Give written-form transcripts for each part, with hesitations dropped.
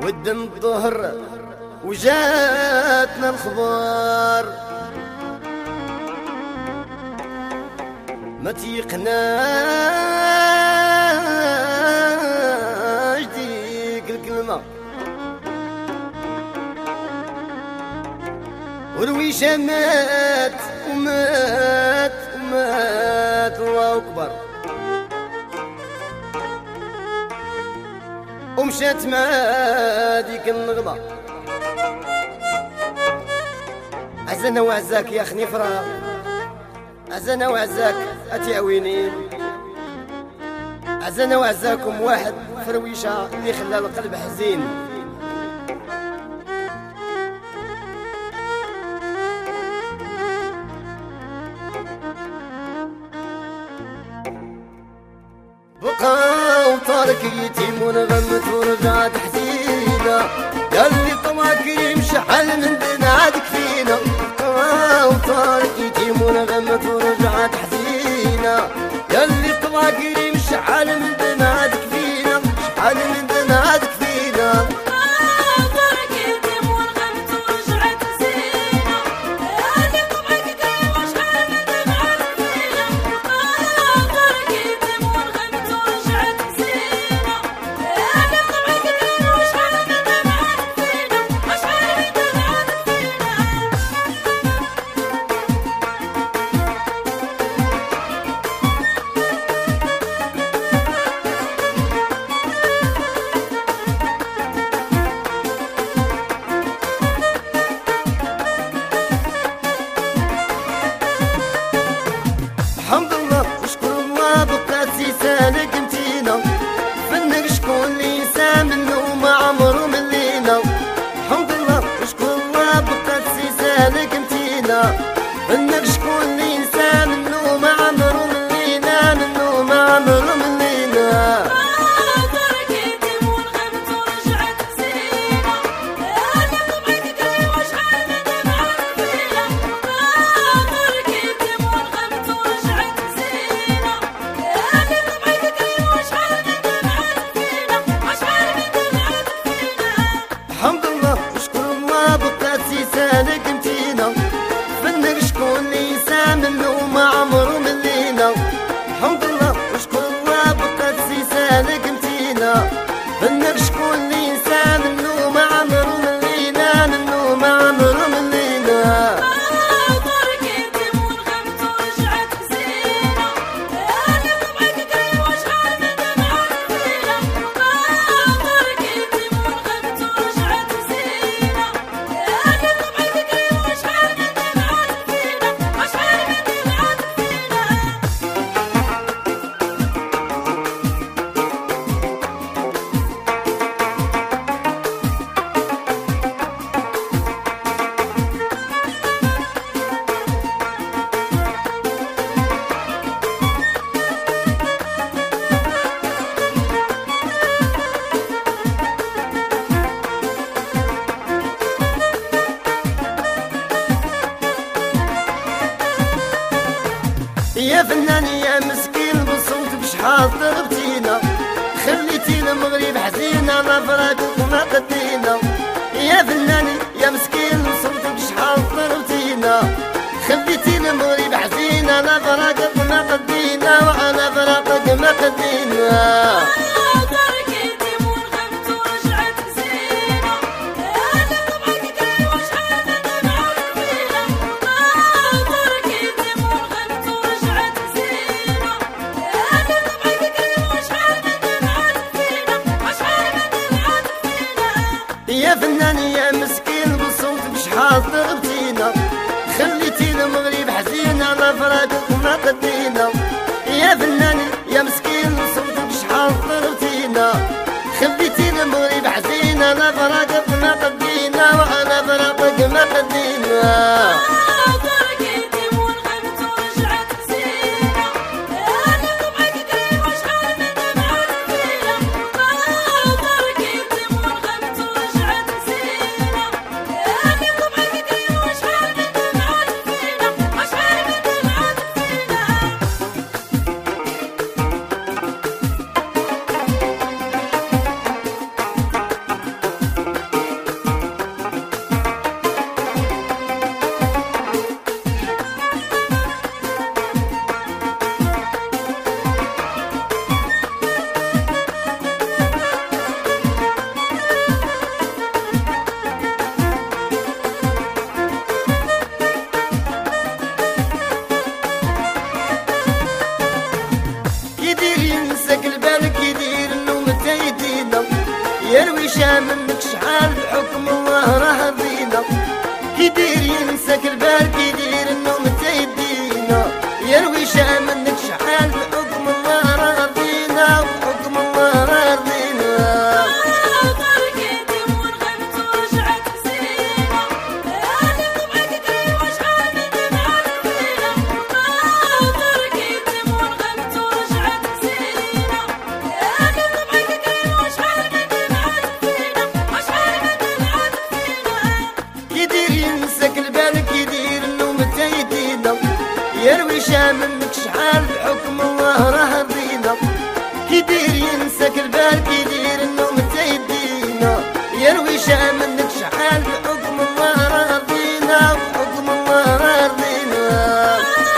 ودن الظهر وجاتنا الخبار ما تيقناش ديك الكلمة ورويشة مات ومات ومات الله أكبر ومشات مع ديك النغمة عزنا وعزاك يا خنيفرة عزنا وعزاك أتعوينين عزنا وعزاكم واحد فرويشة اللي خلى القلب حزين بقى وطارك يتيم ونغمت ورجعت حزينة قال لي طمعك يمشي حل من بنادك فينا بقى وطارك يتيم ونغمت ورجعت حزينة قال لي طمعك يمشي حل من بنادك فينا حل من بنادك فينا الحمد لله وشكر الله بقاتي سالك متينا فنك شكون اللي ينسى منه ما عمرو ملينا الحمد لله وشكر الله بقاتي سالك متينا فنك شكون اللي ينسى منه ما عمرو ملينا منه ما عمرو ملينا الحمد لله وشكر الله بقاتي سالك متينا فنك شكون اللي ينسى منه ما عمرو ملينا الحمد لله وشكر الله بقاتي سالك متينا فنك شكون اللي ينسى منه ما عمرو ملينا منه ما عمرو ملينا يا فنان يا مسكين بصوت بشحال ضربتينا خليتينا المغرب حزينة على فراقك وما قدينا يا فنان يا مسكين بصوت بشحال ضربتينا خليتينا المغرب حزينة على فراقك وما قدينا وعلى فراقك ما قدينا يا فنان يا مسكين بصوت بشحال ضربتينا خليتينا المغرب حزينة على فراقك وما قدينا يا فنان يا مسكين بصوت بشحال ضربتينا خليتينا المغرب حزينة على فراقك وما قدينا وعلى فراقك ما قدينا يروي منك شحال بحكم الله راه رضينا كيدير ينساك البال كيدير النوم تيدينا يروي منك شحال بحكم الله راه رضينا بحكم الله راه رضينا يروي منك شحال بحكم الله راه رضينا كيدير ينساك البال كيدير النوم تيدينا يروي منك شحال بحكم الله راه رضينا بحكم الله راه رضينا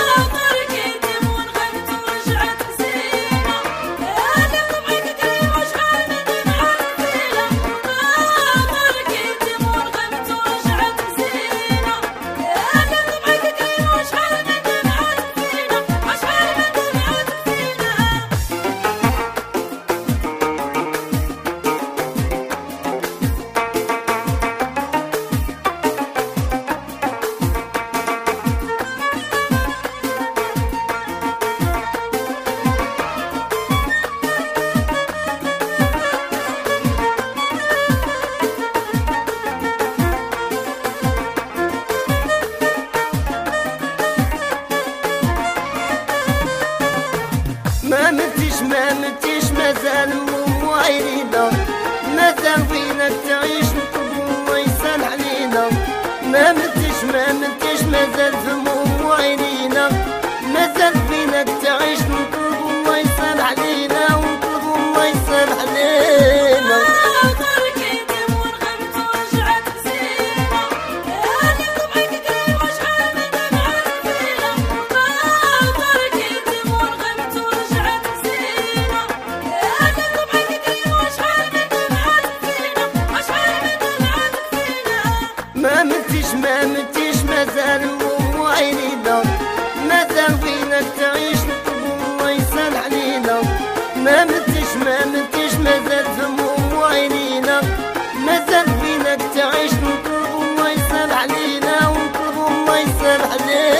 ما متيش مازال مو عينينا مازال وينك تعيش نطلبو الله يسامح علينا ما متيش مازال مو عينينا مازال وينك تعيش نطلبو الله يسامح علينا ونطلبو الله يسامح علينا ما متيش مازال مو عينينا مازال وينك تعيش نطلبو الله يسامح علينا ما متيش مازال مو عينينا مازال وينك تعيش نطلبو الله يسامح علينا ونطلبو الله يسامح علينا